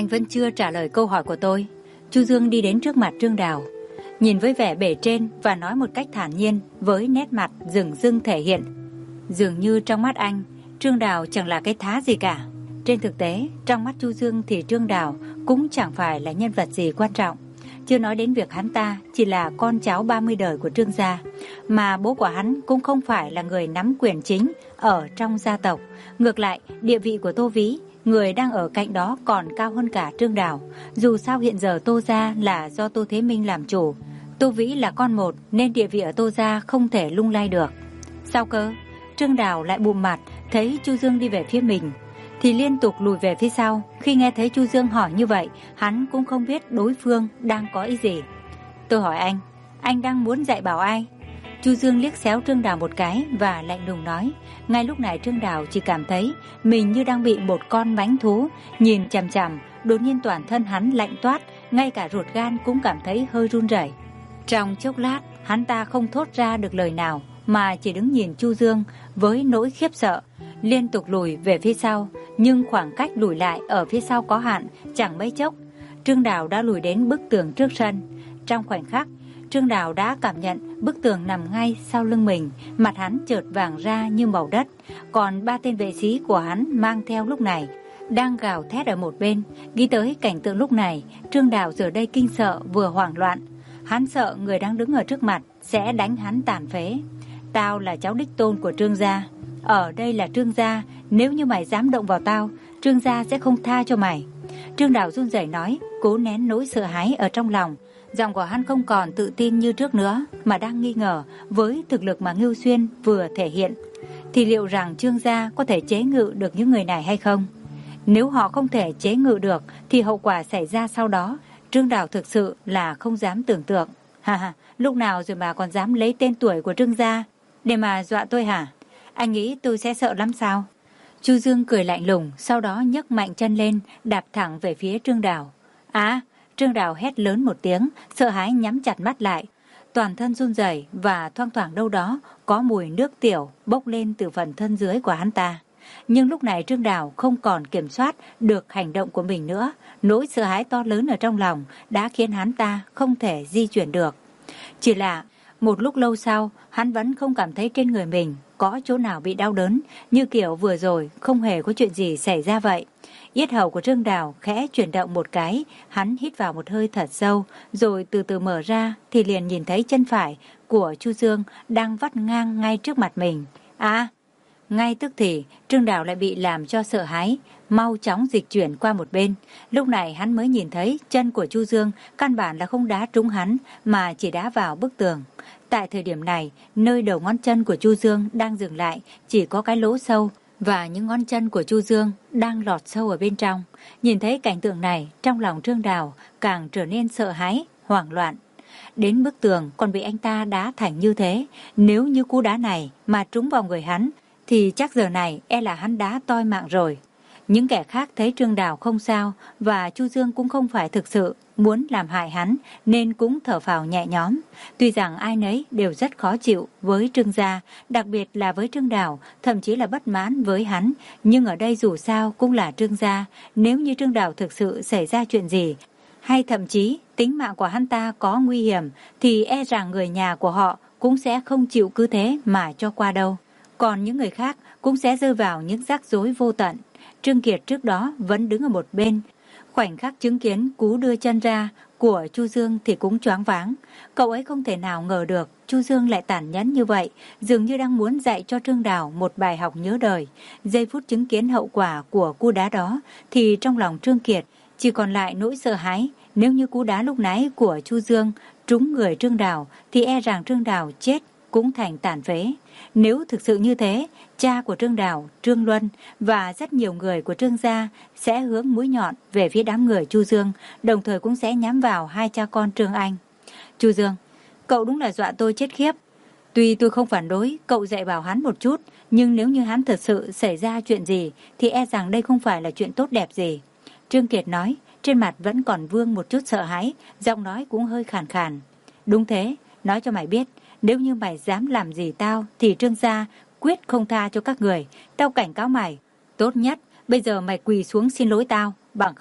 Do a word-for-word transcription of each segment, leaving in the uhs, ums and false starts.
Anh vẫn chưa trả lời câu hỏi của tôi. Chu Dương đi đến trước mặt Trương Đào, nhìn với vẻ bề trên và nói một cách thản nhiên, với nét mặt dửng dưng thể hiện. Dường như trong mắt anh, Trương Đào chẳng là cái thá gì cả. Trên thực tế, trong mắt Chu Dương thì Trương Đào cũng chẳng phải là nhân vật gì quan trọng. Chưa nói đến việc hắn ta chỉ là con cháu ba mươi đời của Trương gia, mà bố của hắn cũng không phải là người nắm quyền chính ở trong gia tộc. Ngược lại, địa vị của Tô Vĩ, người đang ở cạnh đó, còn cao hơn cả Trương Đào. Dù sao hiện giờ Tô gia là do Tô Thế Minh làm chủ, Tô Vĩ là con một nên địa vị ở Tô gia không thể lung lay được. Sao cơ? Trương Đào lại bụm mặt, thấy Chu Dương đi về phía mình thì liên tục lùi về phía sau. Khi nghe thấy Chu Dương hỏi như vậy, hắn cũng không biết đối phương đang có ý gì. Tôi hỏi anh, anh đang muốn dạy bảo ai? Chu Dương liếc xéo Trương Đào một cái và lạnh lùng nói. Ngay lúc này Trương Đào chỉ cảm thấy mình như đang bị một con mãnh thú nhìn chằm chằm. Đột nhiên toàn thân hắn lạnh toát, ngay cả ruột gan cũng cảm thấy hơi run rẩy. Trong chốc lát, hắn ta không thốt ra được lời nào, mà chỉ đứng nhìn Chu Dương với nỗi khiếp sợ, liên tục lùi về phía sau. Nhưng khoảng cách lùi lại ở phía sau có hạn, chẳng mấy chốc Trương Đào đã lùi đến bức tường trước sân. Trong khoảnh khắc, Trương Đào đã cảm nhận bức tường nằm ngay sau lưng mình, mặt hắn chợt vàng ra như màu đất. Còn ba tên vệ sĩ của hắn mang theo lúc này đang gào thét ở một bên. Nghĩ tới cảnh tượng lúc này, Trương Đào giờ đây kinh sợ vừa hoảng loạn. Hắn sợ người đang đứng ở trước mặt sẽ đánh hắn tàn phế. Tao là cháu đích tôn của Trương gia, ở đây là Trương gia, nếu như mày dám động vào tao, Trương gia sẽ không tha cho mày. Trương Đào run rẩy nói, cố nén nỗi sợ hãi ở trong lòng. Giọng của hắn không còn tự tin như trước nữa, mà đang nghi ngờ với thực lực mà Ngưu Xuyên vừa thể hiện, thì liệu rằng Trương gia có thể chế ngự được những người này hay không? Nếu họ không thể chế ngự được thì hậu quả xảy ra sau đó, Trương Đào thực sự là không dám tưởng tượng. Ha ha, lúc nào rồi mà còn dám lấy tên tuổi của Trương gia để mà dọa tôi hả? Anh nghĩ tôi sẽ sợ lắm sao? Chu Dương cười lạnh lùng, sau đó nhấc mạnh chân lên, đạp thẳng về phía Trương Đào. Á! Trương Đào hét lớn một tiếng, sợ hãi nhắm chặt mắt lại. Toàn thân run rẩy và thoang thoảng đâu đó có mùi nước tiểu bốc lên từ phần thân dưới của hắn ta. Nhưng lúc này Trương Đào không còn kiểm soát được hành động của mình nữa. Nỗi sợ hãi to lớn ở trong lòng đã khiến hắn ta không thể di chuyển được. Chỉ là một lúc lâu sau, hắn vẫn không cảm thấy trên người mình có chỗ nào bị đau đớn, như kiểu vừa rồi không hề có chuyện gì xảy ra vậy. Yết hầu của Trương Đào khẽ chuyển động một cái, hắn hít vào một hơi thật sâu, rồi từ từ mở ra thì liền nhìn thấy chân phải của Chu Dương đang vắt ngang ngay trước mặt mình. À! Ngay tức thì Trương Đào lại bị làm cho sợ hãi, mau chóng dịch chuyển qua một bên. Lúc này hắn mới nhìn thấy chân của Chu Dương căn bản là không đá trúng hắn, mà chỉ đá vào bức tường. Tại thời điểm này, nơi đầu ngón chân của Chu Dương đang dừng lại chỉ có cái lỗ sâu, và những ngón chân của Chu Dương đang lọt sâu ở bên trong. Nhìn thấy cảnh tượng này, trong lòng Trương Đào càng trở nên sợ hãi, hoảng loạn. Đến bức tường còn bị anh ta đá thành như thế, nếu như cú đá này mà trúng vào người hắn thì chắc giờ này e là hắn đá toi mạng rồi. Những kẻ khác thấy Trương Đào không sao và Chu Dương cũng không phải thực sự muốn làm hại hắn, nên cũng thở phào nhẹ nhõm. Tuy rằng ai nấy đều rất khó chịu với Trương gia, đặc biệt là với Trương Đào, thậm chí là bất mãn với hắn, nhưng ở đây dù sao cũng là Trương gia. Nếu như Trương Đào thực sự xảy ra chuyện gì, hay thậm chí tính mạng của hắn ta có nguy hiểm, thì e rằng người nhà của họ cũng sẽ không chịu cứ thế mà cho qua đâu. Còn những người khác cũng sẽ rơi vào những rắc rối vô tận. Trương Kiệt trước đó vẫn đứng ở một bên, khoảnh khắc chứng kiến cú đưa chân ra của Chu Dương thì cũng choáng váng. Cậu ấy không thể nào ngờ được Chu Dương lại tàn nhẫn như vậy, dường như đang muốn dạy cho Trương Đào một bài học nhớ đời. Giây phút chứng kiến hậu quả của cú đá đó thì trong lòng Trương Kiệt chỉ còn lại nỗi sợ hãi. Nếu như cú đá lúc nãy của Chu Dương trúng người Trương Đào thì e rằng Trương Đào chết cũng thành tàn phế. Nếu thực sự như thế, cha của Trương Đào, Trương Luân và rất nhiều người của Trương gia sẽ hướng mũi nhọn về phía đám người Chu Dương, đồng thời cũng sẽ nhắm vào hai cha con Trương Anh. Chu Dương, cậu đúng là dọa tôi chết khiếp. Tuy tôi không phản đối cậu dạy bảo hắn một chút, nhưng nếu như hắn thật sự xảy ra chuyện gì thì e rằng đây không phải là chuyện tốt đẹp gì. Trương Kiệt nói, trên mặt vẫn còn vương một chút sợ hãi, giọng nói cũng hơi khàn khàn. Đúng thế, nói cho mày biết, nếu như mày dám làm gì tao thì Trương gia quyết không tha cho các người. Tao cảnh cáo mày, tốt nhất bây giờ mày quỳ xuống xin lỗi tao, bằng không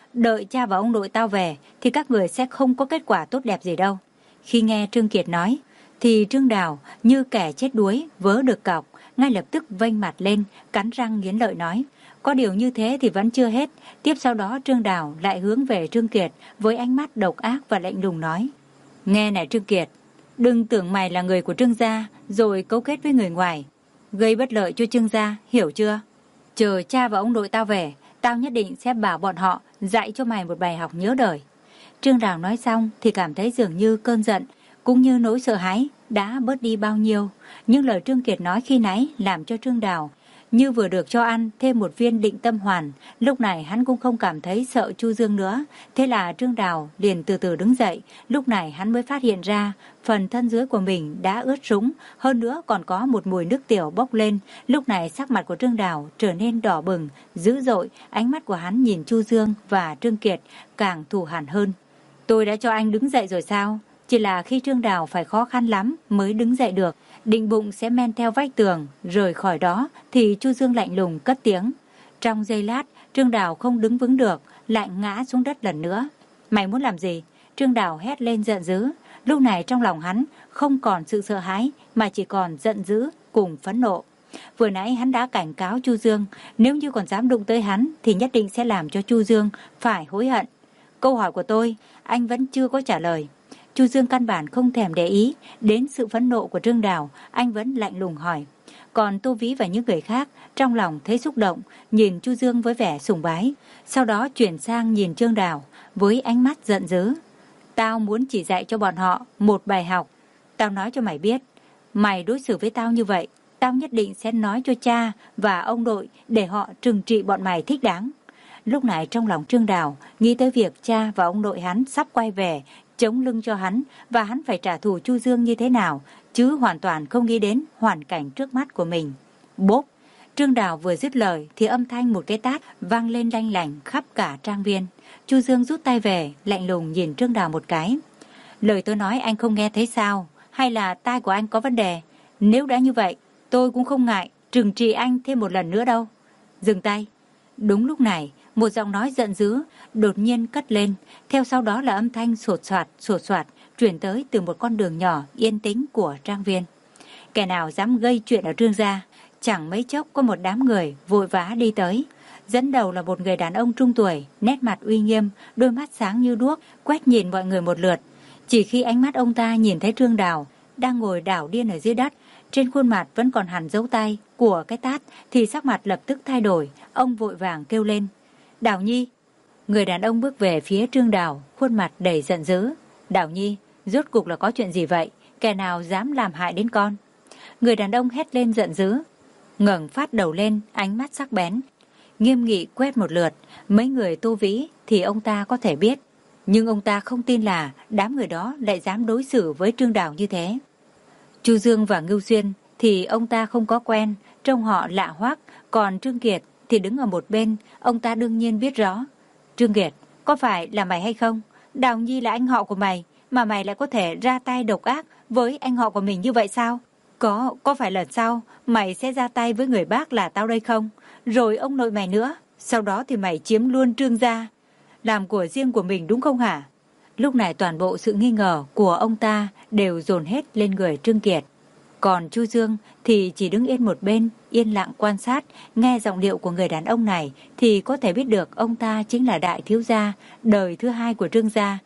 đợi cha và ông nội tao về thì các người sẽ không có kết quả tốt đẹp gì đâu. Khi nghe Trương Kiệt nói thì Trương Đào như kẻ chết đuối vớ được cọc, ngay lập tức vênh mặt lên, cắn răng nghiến lợi nói. Có điều như thế thì vẫn chưa hết. Tiếp sau đó Trương Đào lại hướng về Trương Kiệt với ánh mắt độc ác và lạnh lùng nói. Nghe này Trương Kiệt, đừng tưởng mày là người của Trương gia rồi cấu kết với người ngoài, gây bất lợi cho Trương gia, hiểu chưa? Chờ cha và ông nội tao về, tao nhất định sẽ bảo bọn họ dạy cho mày một bài học nhớ đời. Trương Đào nói xong thì cảm thấy dường như cơn giận cũng như nỗi sợ hãi đã bớt đi bao nhiêu. Nhưng lời Trương Kiệt nói khi nãy làm cho Trương Đào như vừa được cho ăn thêm một viên định tâm hoàn. Lúc này hắn cũng không cảm thấy sợ Chu Dương nữa. Thế là Trương Đào liền từ từ đứng dậy. Lúc này hắn mới phát hiện ra phần thân dưới của mình đã ướt sũng, hơn nữa còn có một mùi nước tiểu bốc lên. Lúc này sắc mặt của Trương Đào trở nên đỏ bừng, dữ dội. Ánh mắt của hắn nhìn Chu Dương và Trương Kiệt càng thù hằn hơn. Tôi đã cho anh đứng dậy rồi sao? Chỉ là khi Trương Đào phải khó khăn lắm mới đứng dậy được, định bụng sẽ men theo vách tường rời khỏi đó thì Chu Dương lạnh lùng cất tiếng. Trong giây lát, Trương Đào không đứng vững được, lại ngã xuống đất lần nữa. Mày muốn làm gì? Trương Đào hét lên giận dữ. Lúc này trong lòng hắn không còn sự sợ hãi mà chỉ còn giận dữ cùng phẫn nộ. Vừa nãy hắn đã cảnh cáo Chu Dương, nếu như còn dám đụng tới hắn thì nhất định sẽ làm cho Chu Dương phải hối hận. Câu hỏi của tôi, anh vẫn chưa có trả lời. Chu Dương căn bản không thèm để ý đến sự phẫn nộ của Trương Đào, anh vẫn lạnh lùng hỏi. Còn Tô Vĩ và những người khác trong lòng thấy xúc động, nhìn Chu Dương với vẻ sùng bái, sau đó chuyển sang nhìn Trương Đào với ánh mắt giận dữ. Tao muốn chỉ dạy cho bọn họ một bài học. Tao nói cho mày biết, mày đối xử với tao như vậy, tao nhất định sẽ nói cho cha và ông nội để họ trừng trị bọn mày thích đáng. Lúc này trong lòng Trương Đào nghĩ tới việc cha và ông nội hắn sắp quay về chống lưng cho hắn và hắn phải trả thù Chu Dương như thế nào, chứ hoàn toàn không nghĩ đến hoàn cảnh trước mắt của mình. Bốp! Trương Đào vừa dứt lời thì âm thanh một cái tát vang lên lanh lảnh khắp cả trang viên. Chu Dương rút tay về, lạnh lùng nhìn Trương Đào một cái. Lời tôi nói anh không nghe thấy sao? Hay là tai của anh có vấn đề? Nếu đã như vậy, tôi cũng không ngại trừng trị anh thêm một lần nữa đâu. Dừng tay! Đúng lúc này, một giọng nói giận dữ đột nhiên cất lên, theo sau đó là âm thanh sột soạt sột soạt truyền tới từ một con đường nhỏ yên tĩnh của trang viên. Kẻ nào dám gây chuyện ở Trương gia? Chẳng mấy chốc có một đám người vội vã đi tới. Dẫn đầu là một người đàn ông trung tuổi, nét mặt uy nghiêm, đôi mắt sáng như đuốc, quét nhìn mọi người một lượt. Chỉ khi ánh mắt ông ta nhìn thấy Trương Đào đang ngồi đảo điên ở dưới đất, trên khuôn mặt vẫn còn hằn dấu tay của cái tát, thì sắc mặt lập tức thay đổi. Ông vội vàng kêu lên. Đào Nhi! Người đàn ông bước về phía Trương Đào, khuôn mặt đầy giận dữ. Đào Nhi, rốt cục là có chuyện gì vậy? Kẻ nào dám làm hại đến con? Người đàn ông hét lên giận dữ, ngẩng phát đầu lên, ánh mắt sắc bén, nghiêm nghị quét một lượt. Mấy người Tô Vĩ thì ông ta có thể biết, nhưng ông ta không tin là đám người đó lại dám đối xử với Trương Đào như thế. Chu Dương và Ngưu Xuyên thì ông ta không có quen, trông họ lạ hoắc, còn Trương Kiệt thì đứng ở một bên, ông ta đương nhiên biết rõ. Trương Kiệt, có phải là mày hay không? Đào Nhi là anh họ của mày, mà mày lại có thể ra tay độc ác với anh họ của mình như vậy sao? Có, có phải lần sau mày sẽ ra tay với người bác là tao đây không? Rồi ông nội mày nữa, sau đó thì mày chiếm luôn Trương gia, làm của riêng của mình đúng không hả? Lúc này toàn bộ sự nghi ngờ của ông ta đều dồn hết lên người Trương Kiệt. Còn Chu Dương thì chỉ đứng yên một bên, yên lặng quan sát. Nghe giọng điệu của người đàn ông này thì có thể biết được ông ta chính là đại thiếu gia, đời thứ hai của Trương gia.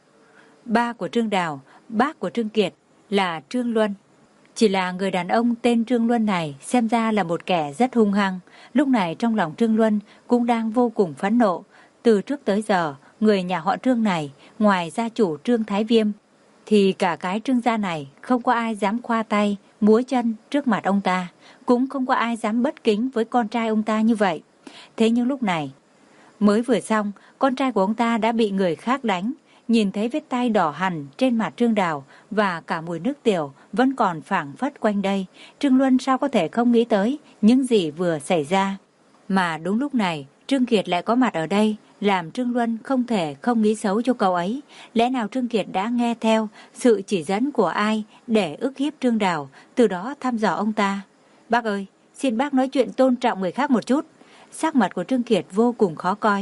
Ba của Trương Đào, bác của Trương Kiệt là Trương Luân. Chỉ là người đàn ông tên Trương Luân này xem ra là một kẻ rất hung hăng. Lúc này trong lòng Trương Luân cũng đang vô cùng phẫn nộ. Từ trước tới giờ, người nhà họ Trương này, ngoài gia chủ Trương Thái Viêm, thì cả cái Trương gia này không có ai dám khoa tay, múa chân trước mặt ông ta, cũng không có ai dám bất kính với con trai ông ta như vậy. Thế nhưng lúc này, mới vừa xong, con trai của ông ta đã bị người khác đánh. Nhìn thấy vết tay đỏ hằn trên mặt Trương Đào và cả mùi nước tiểu vẫn còn phảng phất quanh đây, Trương Luân sao có thể không nghĩ tới những gì vừa xảy ra. Mà đúng lúc này, Trương Kiệt lại có mặt ở đây, làm Trương Luân không thể không nghĩ xấu cho cậu ấy. Lẽ nào Trương Kiệt đã nghe theo sự chỉ dẫn của ai để ức hiếp Trương Đào, từ đó thăm dò ông ta? Bác ơi, xin bác nói chuyện tôn trọng người khác một chút. Sắc mặt của Trương Kiệt vô cùng khó coi.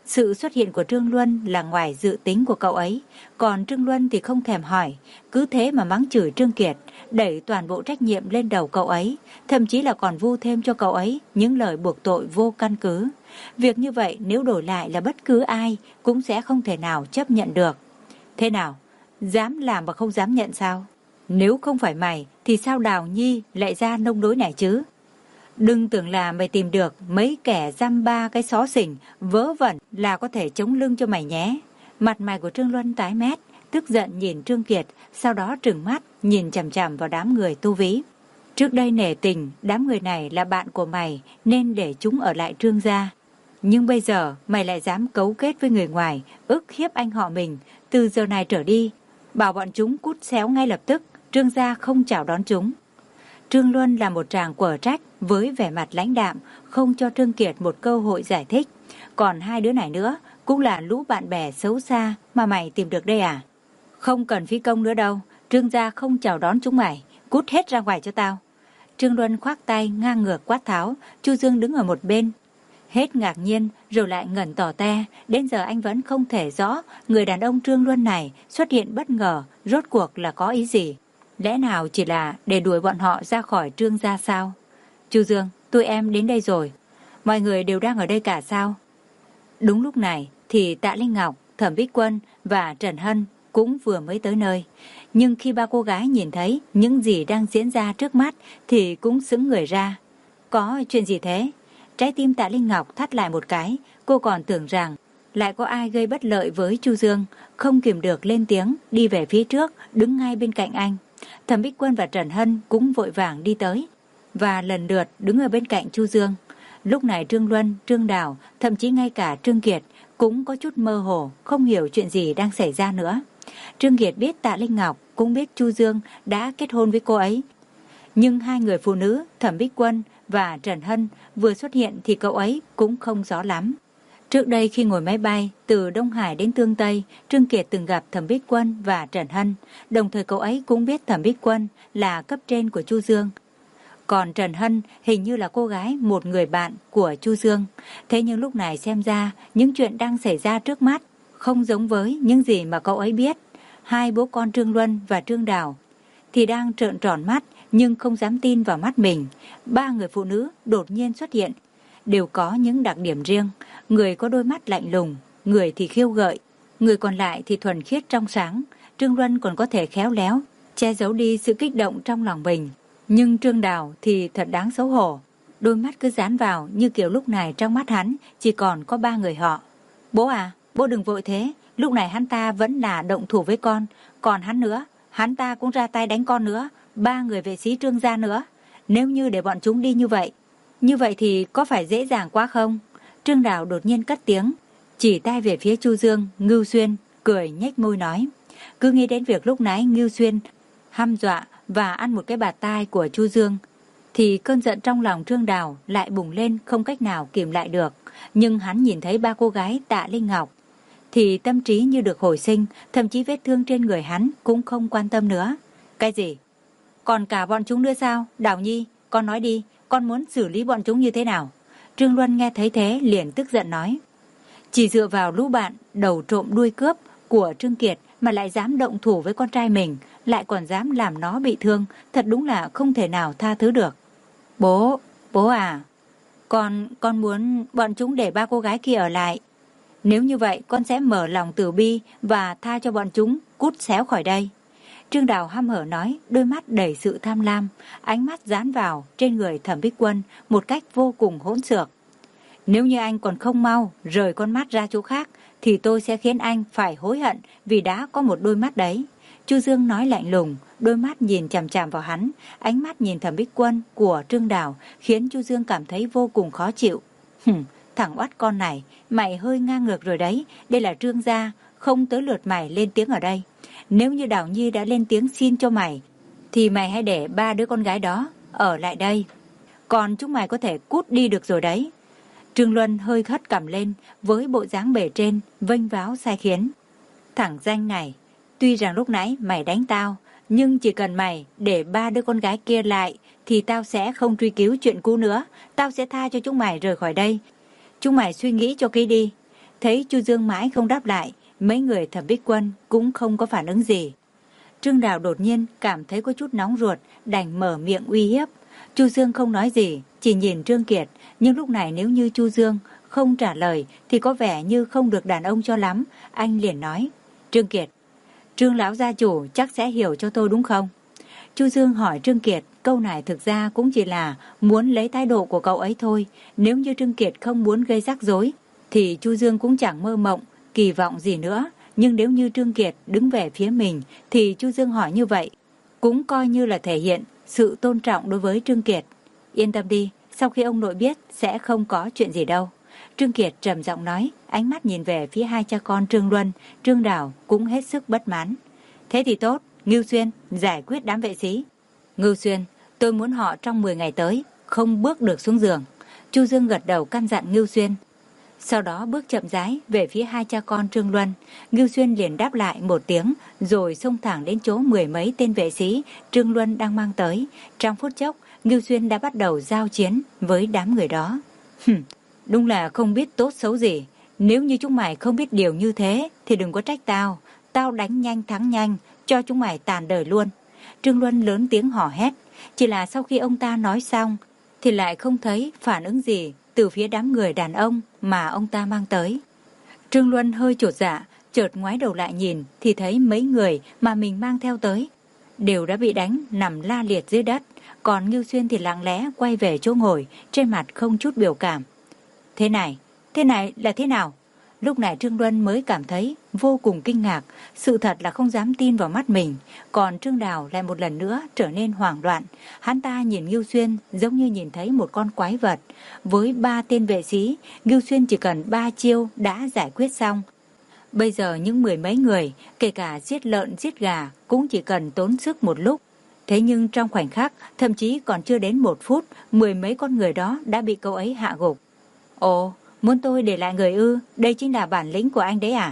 Sự xuất hiện của Trương Luân là ngoài dự tính của cậu ấy, còn Trương Luân thì không thèm hỏi, cứ thế mà mắng chửi Trương Kiệt, đẩy toàn bộ trách nhiệm lên đầu cậu ấy, thậm chí là còn vu thêm cho cậu ấy những lời buộc tội vô căn cứ. Việc như vậy nếu đổi lại là bất cứ ai cũng sẽ không thể nào chấp nhận được. Thế nào? Dám làm mà không dám nhận sao? Nếu không phải mày thì sao Đào Nhi lại ra nông nỗi này chứ? Đừng tưởng là mày tìm được mấy kẻ dăm ba cái xó xỉnh vớ vẩn là có thể chống lưng cho mày nhé. Mặt mày của Trương Luân tái mét, tức giận nhìn Trương Kiệt, sau đó trừng mắt nhìn chằm chằm vào đám người tu ví. Trước đây nể tình đám người này là bạn của mày nên để chúng ở lại Trương gia. Nhưng bây giờ mày lại dám cấu kết với người ngoài, ức hiếp anh họ mình. Từ giờ này trở đi, bảo bọn chúng cút xéo ngay lập tức, Trương gia không chào đón chúng. Trương Luân là một tràng quở trách với vẻ mặt lãnh đạm, không cho Trương Kiệt một cơ hội giải thích. Còn hai đứa này nữa cũng là lũ bạn bè xấu xa mà mày tìm được đây à? Không cần phí công nữa đâu, Trương gia không chào đón chúng mày, cút hết ra ngoài cho tao. Trương Luân khoác tay ngang ngược quát tháo, Chu Dương đứng ở một bên. Hết ngạc nhiên rồi lại ngẩn tỏ te, đến giờ anh vẫn không thể rõ người đàn ông Trương Luân này xuất hiện bất ngờ, rốt cuộc là có ý gì. Lẽ nào chỉ là để đuổi bọn họ ra khỏi Trương gia sao? Chu Dương, tụi em đến đây rồi. Mọi người đều đang ở đây cả sao? Đúng lúc này thì Tạ Linh Ngọc, Thẩm Bích Quân và Trần Hân cũng vừa mới tới nơi. Nhưng khi ba cô gái nhìn thấy những gì đang diễn ra trước mắt thì cũng sững người ra. Có chuyện gì thế? Trái tim Tạ Linh Ngọc thắt lại một cái, cô còn tưởng rằng lại có ai gây bất lợi với Chu Dương, không kìm được lên tiếng, đi về phía trước, đứng ngay bên cạnh anh. Thẩm Bích Quân và Trần Hân cũng vội vàng đi tới và lần lượt đứng ở bên cạnh Chu Dương. Lúc này Trương Luân, Trương Đào, thậm chí ngay cả Trương Kiệt cũng có chút mơ hồ, không hiểu chuyện gì đang xảy ra nữa. Trương Kiệt biết Tạ Linh Ngọc, cũng biết Chu Dương đã kết hôn với cô ấy. Nhưng hai người phụ nữ, Thẩm Bích Quân và Trần Hân vừa xuất hiện thì cậu ấy cũng không rõ lắm. Trước đây khi ngồi máy bay từ Đông Hải đến Tương Tây, Trương Kiệt từng gặp Thẩm Bích Quân và Trần Hân, đồng thời cậu ấy cũng biết Thẩm Bích Quân là cấp trên của Chu Dương. Còn Trần Hân hình như là cô gái một người bạn của Chu Dương. Thế nhưng lúc này xem ra những chuyện đang xảy ra trước mắt không giống với những gì mà cậu ấy biết. Hai bố con Trương Luân và Trương Đào thì đang trợn tròn mắt nhưng không dám tin vào mắt mình. Ba người phụ nữ đột nhiên xuất hiện, đều có những đặc điểm riêng. Người có đôi mắt lạnh lùng, người thì khiêu gợi, người còn lại thì thuần khiết trong sáng. Trương Luân còn có thể khéo léo che giấu đi sự kích động trong lòng mình. Nhưng Trương Đào thì thật đáng xấu hổ, đôi mắt cứ dán vào như kiểu lúc này trong mắt hắn chỉ còn có ba người họ. Bố à, bố đừng vội thế, lúc này hắn ta vẫn là động thủ với con, còn hắn nữa, hắn ta cũng ra tay đánh con nữa, ba người vệ sĩ Trương gia nữa. Nếu như để bọn chúng đi như vậy, như vậy thì có phải dễ dàng quá không? Trương Đào đột nhiên cất tiếng, chỉ tay về phía Chu Dương, Ngưu Xuyên, cười nhếch môi nói. Cứ nghĩ đến việc lúc nãy Ngưu Xuyên hăm dọa và ăn một cái bạt tai của Chu Dương, thì cơn giận trong lòng Trương Đào lại bùng lên không cách nào kìm lại được. Nhưng hắn nhìn thấy ba cô gái Tạ Linh Ngọc, thì tâm trí như được hồi sinh, thậm chí vết thương trên người hắn cũng không quan tâm nữa. Cái gì? Còn cả bọn chúng nữa sao? Đào Nhi, con nói đi, con muốn xử lý bọn chúng như thế nào? Trương Luân nghe thấy thế liền tức giận nói. Chỉ dựa vào lũ bạn đầu trộm đuôi cướp của Trương Kiệt mà lại dám động thủ với con trai mình, lại còn dám làm nó bị thương, thật đúng là không thể nào tha thứ được. Bố, bố à, con, con muốn bọn chúng để ba cô gái kia ở lại. Nếu như vậy con sẽ mở lòng từ bi và tha cho bọn chúng cút xéo khỏi đây. Trương Đào hăm hở nói, đôi mắt đầy sự tham lam, ánh mắt dán vào trên người Thẩm Bích Quân một cách vô cùng hỗn xược. Nếu như anh còn không mau rời con mắt ra chỗ khác thì tôi sẽ khiến anh phải hối hận vì đã có một đôi mắt đấy. Chu Dương nói lạnh lùng, đôi mắt nhìn chằm chằm vào hắn, ánh mắt nhìn Thẩm Bích Quân của Trương Đào khiến Chu Dương cảm thấy vô cùng khó chịu. Hừm, thằng oắt con này, mày hơi ngang ngược rồi đấy, đây là Trương gia, không tới lượt mày lên tiếng ở đây. Nếu như Đào Nhi đã lên tiếng xin cho mày, thì mày hãy để ba đứa con gái đó ở lại đây. Còn chúng mày có thể cút đi được rồi đấy. Trương Luân hơi hất cằm lên với bộ dáng bề trên, vênh váo sai khiến. Thằng danh này, tuy rằng lúc nãy mày đánh tao, nhưng chỉ cần mày để ba đứa con gái kia lại thì tao sẽ không truy cứu chuyện cũ nữa. Tao sẽ tha cho chúng mày rời khỏi đây. Chúng mày suy nghĩ cho kỹ đi. Thấy Chu Dương mãi không đáp lại, mấy người Thẩm Bích Quân cũng không có phản ứng gì. Trương Đào đột nhiên cảm thấy có chút nóng ruột, đành mở miệng uy hiếp. Chu Dương không nói gì, chỉ nhìn Trương Kiệt, nhưng lúc này nếu như Chu Dương không trả lời thì có vẻ như không được đàn ông cho lắm. Anh liền nói: Trương Kiệt, Trương lão gia chủ chắc sẽ hiểu cho tôi đúng không? Chu Dương hỏi Trương Kiệt, câu này thực ra cũng chỉ là muốn lấy thái độ của cậu ấy thôi. Nếu như Trương Kiệt không muốn gây rắc rối thì Chu Dương cũng chẳng mơ mộng kỳ vọng gì nữa. Nhưng nếu như Trương Kiệt đứng về phía mình thì Chu Dương hỏi như vậy cũng coi như là thể hiện sự tôn trọng đối với Trương Kiệt. Yên tâm đi, sau khi ông nội biết sẽ không có chuyện gì đâu. Trương Kiệt trầm giọng nói, ánh mắt nhìn về phía hai cha con Trương Luân, Trương Đào cũng hết sức bất mãn. Thế thì tốt, Ngưu Xuyên, giải quyết đám vệ sĩ. Ngưu Xuyên, tôi muốn họ trong mười ngày tới không bước được xuống giường. Chu Dương gật đầu căn dặn Ngưu Xuyên. Sau đó bước chậm rãi về phía hai cha con Trương Luân. Ngưu Xuyên liền đáp lại một tiếng, rồi xông thẳng đến chỗ mười mấy tên vệ sĩ Trương Luân đang mang tới. Trong phút chốc, Ngưu Xuyên đã bắt đầu giao chiến với đám người đó. Hừm, đúng là không biết tốt xấu gì. Nếu như chúng mày không biết điều như thế thì đừng có trách tao. Tao đánh nhanh thắng nhanh, cho chúng mày tàn đời luôn. Trương Luân lớn tiếng hò hét. Chỉ là sau khi ông ta nói xong thì lại không thấy phản ứng gì từ phía đám người đàn ông mà ông ta mang tới. Trương Luân hơi chột dạ, chợt ngoái đầu lại nhìn thì thấy mấy người mà mình mang theo tới đều đã bị đánh nằm la liệt dưới đất, còn Ngưu Xuyên thì lặng lẽ quay về chỗ ngồi, trên mặt không chút biểu cảm. Thế này, thế này là thế nào? Lúc này Trương Luân mới cảm thấy vô cùng kinh ngạc, sự thật là không dám tin vào mắt mình. Còn Trương Đào lại một lần nữa trở nên hoảng loạn. Hắn ta nhìn Ngưu Xuyên giống như nhìn thấy một con quái vật. Với ba tên vệ sĩ, Ngưu Xuyên chỉ cần ba chiêu đã giải quyết xong. Bây giờ những mười mấy người, kể cả giết lợn giết gà, cũng chỉ cần tốn sức một lúc. Thế nhưng trong khoảnh khắc, thậm chí còn chưa đến một phút, mười mấy con người đó đã bị cậu ấy hạ gục. Ồ, muốn tôi để lại người ư? Đây chính là bản lĩnh của anh đấy à?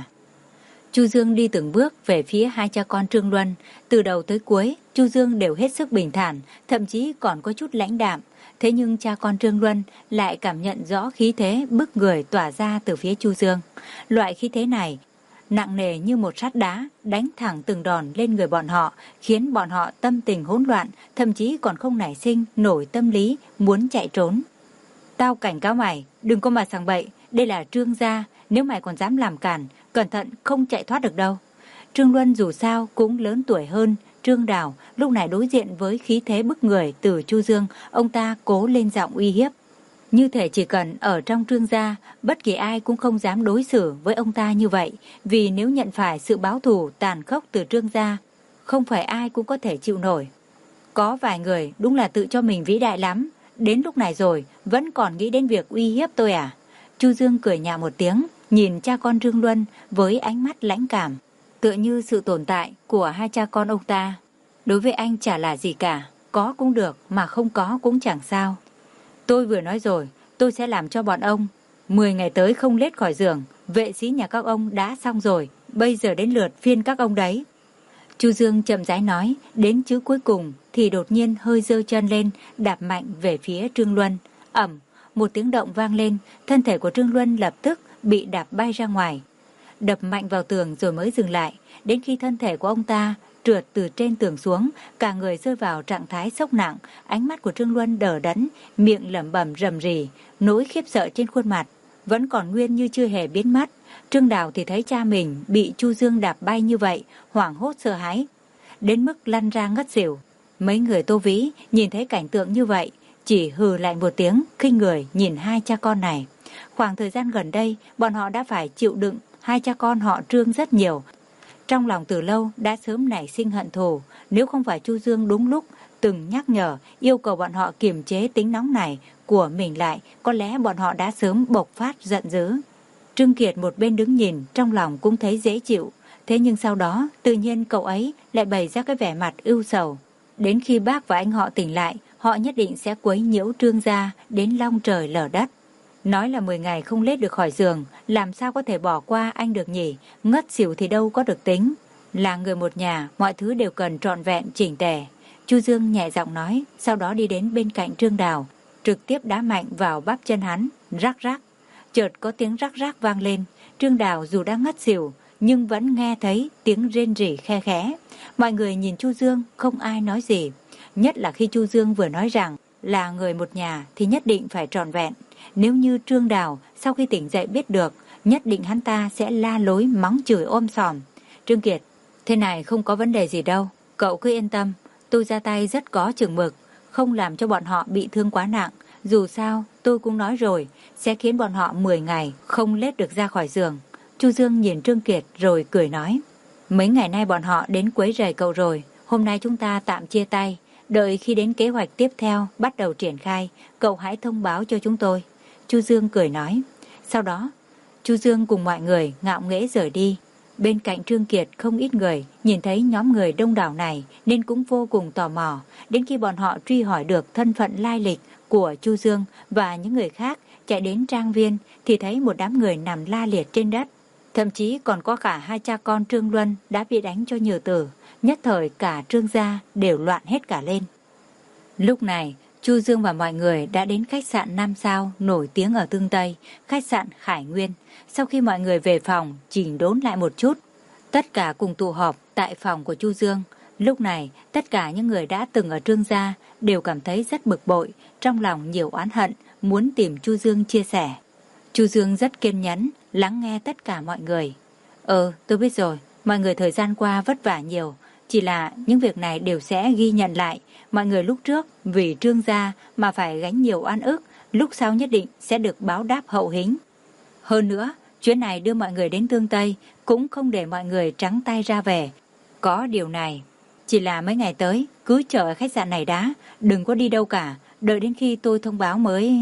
Chu Dương đi từng bước về phía hai cha con Trương Luân. Từ đầu tới cuối, Chu Dương đều hết sức bình thản, thậm chí còn có chút lãnh đạm. Thế nhưng cha con Trương Luân lại cảm nhận rõ khí thế bức người tỏa ra từ phía Chu Dương. Loại khí thế này nặng nề như một sắt đá, đánh thẳng từng đòn lên người bọn họ, khiến bọn họ tâm tình hỗn loạn, thậm chí còn không nảy sinh nổi tâm lý muốn chạy trốn. Tao cảnh cáo mày, đừng có mà sằng bậy, đây là Trương gia, nếu mày còn dám làm cản, cẩn thận không chạy thoát được đâu. Trương Luân dù sao cũng lớn tuổi hơn Trương Đào, lúc này đối diện với khí thế bức người từ Chu Dương, ông ta cố lên giọng uy hiếp. Như thể chỉ cần ở trong Trương gia, bất kỳ ai cũng không dám đối xử với ông ta như vậy, vì nếu nhận phải sự báo thù tàn khốc từ Trương gia, không phải ai cũng có thể chịu nổi. Có vài người đúng là tự cho mình vĩ đại lắm, đến lúc này rồi vẫn còn nghĩ đến việc uy hiếp tôi à? Chu Dương cười nhạo một tiếng, nhìn cha con Trương Luân với ánh mắt lãnh cảm, tựa như sự tồn tại của hai cha con ông ta đối với anh chả là gì cả, có cũng được mà không có cũng chẳng sao. Tôi vừa nói rồi, tôi sẽ làm cho bọn ông mười ngày tới không lết khỏi giường. Vệ sĩ nhà các ông đã xong rồi, bây giờ đến lượt phiên các ông đấy. Chu Dương chậm rãi nói, đến chữ cuối cùng thì đột nhiên hơi giơ chân lên, đạp mạnh về phía Trương Luân. Ầm, một tiếng động vang lên, thân thể của Trương Luân lập tức bị đạp bay ra ngoài, đập mạnh vào tường rồi mới dừng lại. Đến khi thân thể của ông ta trượt từ trên tường xuống, cả người rơi vào trạng thái sốc nặng, ánh mắt của Trương Luân đờ đẫn, miệng lẩm bẩm rầm rì, nỗi khiếp sợ trên khuôn mặt vẫn còn nguyên như chưa hề biến mất. Trương Đào thì thấy cha mình bị Chu Dương đạp bay như vậy, hoảng hốt sợ hãi, đến mức lăn ra ngất xỉu. Mấy người Tô Vĩ nhìn thấy cảnh tượng như vậy, chỉ hừ lại một tiếng, khinh người nhìn hai cha con này. Khoảng thời gian gần đây, bọn họ đã phải chịu đựng hai cha con họ Trương rất nhiều. Trong lòng từ lâu đã sớm nảy sinh hận thù, nếu không phải Chu Dương đúng lúc từng nhắc nhở, yêu cầu bọn họ kiềm chế tính nóng này của mình lại, có lẽ bọn họ đã sớm bộc phát giận dữ. Trương Kiệt một bên đứng nhìn, trong lòng cũng thấy dễ chịu. Thế nhưng sau đó, tự nhiên cậu ấy lại bày ra cái vẻ mặt ưu sầu. Đến khi bác và anh họ tỉnh lại, họ nhất định sẽ quấy nhiễu Trương gia đến long trời lở đất. Nói là mười ngày không lết được khỏi giường, làm sao có thể bỏ qua anh được nhỉ? Ngất xỉu thì đâu có được tính. Là người một nhà, mọi thứ đều cần trọn vẹn chỉnh tề. Chu Dương nhẹ giọng nói, sau đó đi đến bên cạnh Trương Đào, trực tiếp đá mạnh vào bắp chân hắn, rắc rắc. Chợt có tiếng rắc rắc vang lên, Trương Đào dù đang ngất xỉu nhưng vẫn nghe thấy tiếng rên rỉ khe khẽ. Mọi người nhìn Chu Dương không ai nói gì, nhất là khi Chu Dương vừa nói rằng là người một nhà thì nhất định phải trọn vẹn. Nếu như Trương Đào sau khi tỉnh dậy biết được, nhất định hắn ta sẽ la lối mắng chửi ôm sòm. Trương Kiệt, thế này không có vấn đề gì đâu, cậu cứ yên tâm, tôi ra tay rất có chừng mực, không làm cho bọn họ bị thương quá nặng. Dù sao tôi cũng nói rồi, sẽ khiến bọn họ mười ngày không lết được ra khỏi giường. Chu Dương nhìn Trương Kiệt rồi cười nói, mấy ngày nay bọn họ đến quấy rầy cậu rồi, hôm nay chúng ta tạm chia tay, đợi khi đến kế hoạch tiếp theo bắt đầu triển khai, cậu hãy thông báo cho chúng tôi. Chu Dương cười nói. Sau đó Chu Dương cùng mọi người ngạo nghễ rời đi. Bên cạnh Trương Kiệt không ít người nhìn thấy nhóm người đông đảo này nên cũng vô cùng tò mò. Đến khi bọn họ truy hỏi được thân phận lai lịch của Chu Dương và những người khác chạy đến trang viên thì thấy một đám người nằm la liệt trên đất. Thậm chí còn có cả hai cha con Trương Luân đã bị đánh cho nhừ tử. Nhất thời cả Trương gia đều loạn hết cả lên. Lúc này Chu Dương và mọi người đã đến khách sạn năm sao nổi tiếng ở Tương Tây, khách sạn Khải Nguyên. Sau khi mọi người về phòng chỉnh đốn lại một chút, tất cả cùng tụ họp tại phòng của Chu Dương. Lúc này tất cả những người đã từng ở Trương gia đều cảm thấy rất bực bội, trong lòng nhiều oán hận, muốn tìm Chu Dương chia sẻ. Chu Dương rất kiên nhẫn lắng nghe tất cả mọi người. Ờ, tôi biết rồi, mọi người thời gian qua vất vả nhiều, chỉ là những việc này đều sẽ ghi nhận lại. Mọi người lúc trước vì Trương gia mà phải gánh nhiều oan ức, lúc sau nhất định sẽ được báo đáp hậu hĩnh. Hơn nữa, chuyến này đưa mọi người đến Tương Tây cũng không để mọi người trắng tay ra về. Có điều này, chỉ là mấy ngày tới cứ chờ ở khách sạn này đã, đừng có đi đâu cả, đợi đến khi tôi thông báo mới.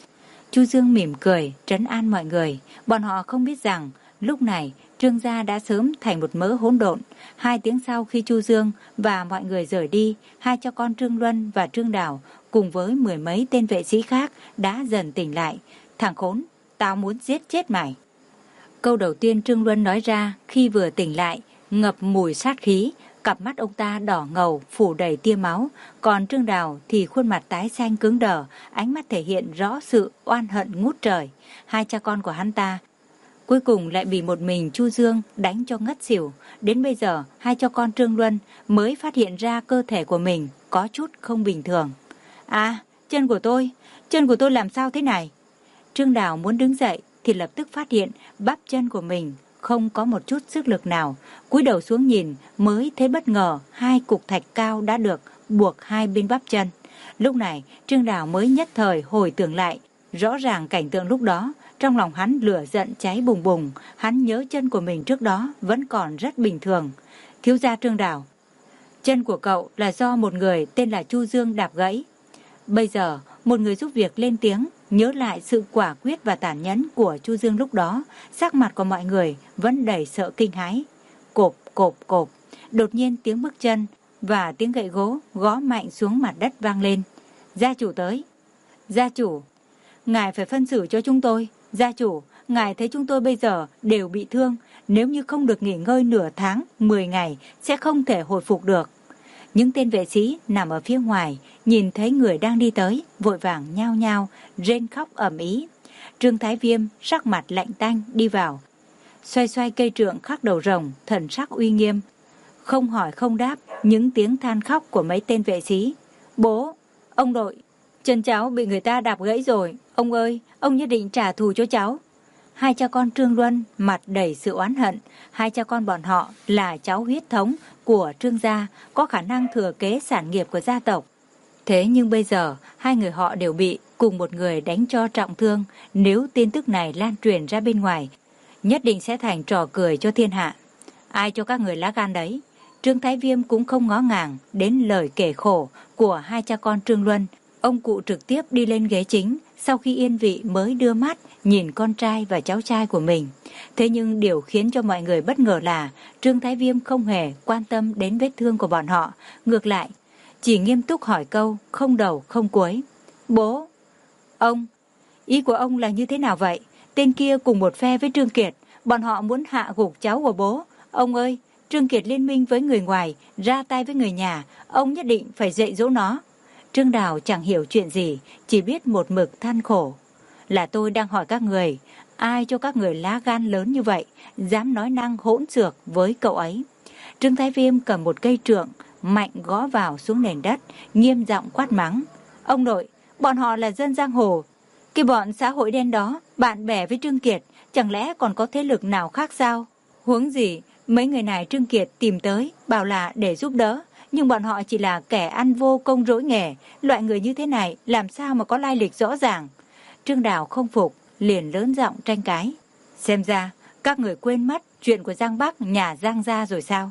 Chu Dương mỉm cười trấn an mọi người. Bọn họ không biết rằng lúc này Trương gia đã sớm thành một mớ hỗn độn. Hai tiếng sau khi Chu Dương và mọi người rời đi, hai cha con Trương Luân và Trương Đào cùng với mười mấy tên vệ sĩ khác đã dần tỉnh lại. Thằng khốn, tao muốn giết chết mày. Câu đầu tiên Trương Luân nói ra khi vừa tỉnh lại ngập mùi sát khí, cặp mắt ông ta đỏ ngầu phủ đầy tia máu, còn Trương Đào thì khuôn mặt tái xanh cứng đờ, ánh mắt thể hiện rõ sự oan hận ngút trời. Hai cha con của hắn ta cuối cùng lại bị một mình Chu Dương đánh cho ngất xỉu. Đến bây giờ hai cha con Trương Luân mới phát hiện ra cơ thể của mình có chút không bình thường. À, chân của tôi, chân của tôi làm sao thế này? Trương Đào muốn đứng dậy thì lập tức phát hiện bắp chân của mình không có một chút sức lực nào. Cúi đầu xuống nhìn mới thấy bất ngờ hai cục thạch cao đã được buộc hai bên bắp chân. Lúc này Trương Đào mới nhất thời hồi tưởng lại rõ ràng cảnh tượng lúc đó. Trong lòng hắn lửa giận cháy bùng bùng, hắn nhớ chân của mình trước đó vẫn còn rất bình thường. Thiếu gia Trương Đào, chân của cậu là do một người tên là Chu Dương đạp gãy. Bây giờ một người giúp việc lên tiếng, nhớ lại sự quả quyết và tàn nhẫn của Chu Dương lúc đó, sắc mặt của mọi người vẫn đầy sợ kinh hãi. Cộp cộp cộp, đột nhiên tiếng bước chân và tiếng gậy gỗ gõ mạnh xuống mặt đất vang lên. Gia chủ tới. Gia chủ, ngài phải phân xử cho chúng tôi. Gia chủ, ngài thấy chúng tôi bây giờ đều bị thương, nếu như không được nghỉ ngơi nửa tháng, mười ngày sẽ không thể hồi phục được. Những tên vệ sĩ nằm ở phía ngoài nhìn thấy người đang đi tới, vội vàng nhao nhao rên khóc ầm ĩ. Trương Thái Viêm sắc mặt lạnh tanh đi vào, xoay xoay cây trượng khắc đầu rồng, thần sắc uy nghiêm, không hỏi không đáp những tiếng than khóc của mấy tên vệ sĩ. Bố, ông nội, chân cháu bị người ta đạp gãy rồi, ông ơi, ông nhất định trả thù cho cháu. Hai cha con Trương Luân mặt đầy sự oán hận. Hai cha con bọn họ là cháu huyết thống của Trương gia, có khả năng thừa kế sản nghiệp của gia tộc. Thế nhưng bây giờ hai người họ đều bị cùng một người đánh cho trọng thương. Nếu tin tức này lan truyền ra bên ngoài, nhất định sẽ thành trò cười cho thiên hạ. Ai cho các người lá gan đấy? Trương Thái Viêm cũng không ngó ngàng đến lời kể khổ của hai cha con Trương Luân. Ông cụ trực tiếp đi lên ghế chính, sau khi yên vị mới đưa mắt nhìn con trai và cháu trai của mình. Thế nhưng điều khiến cho mọi người bất ngờ là Trương Thái Viêm không hề quan tâm đến vết thương của bọn họ. Ngược lại, chỉ nghiêm túc hỏi câu không đầu không cuối. Bố, ông, ý của ông là như thế nào vậy? Tên kia cùng một phe với Trương Kiệt, bọn họ muốn hạ gục cháu của bố. Ông ơi, Trương Kiệt liên minh với người ngoài, ra tay với người nhà, ông nhất định phải dạy dỗ nó. Trương Đào chẳng hiểu chuyện gì, chỉ biết một mực than khổ. Là tôi đang hỏi các người, ai cho các người lá gan lớn như vậy, dám nói năng hỗn xược với cậu ấy. Trương Thái Viêm cầm một cây trượng, mạnh gõ vào xuống nền đất, nghiêm giọng quát mắng. Ông nội, bọn họ là dân giang hồ. Cái bọn xã hội đen đó, bạn bè với Trương Kiệt, chẳng lẽ còn có thế lực nào khác sao? Huống gì, mấy người này Trương Kiệt tìm tới, bảo là để giúp đỡ, nhưng bọn họ chỉ là kẻ ăn vô công rỗi nghề. Loại người như thế này làm sao mà có lai lịch rõ ràng? Trương Đào không phục, liền lớn giọng tranh cãi. Xem ra, các người quên mất chuyện của Giang Bắc nhà Giang gia rồi sao?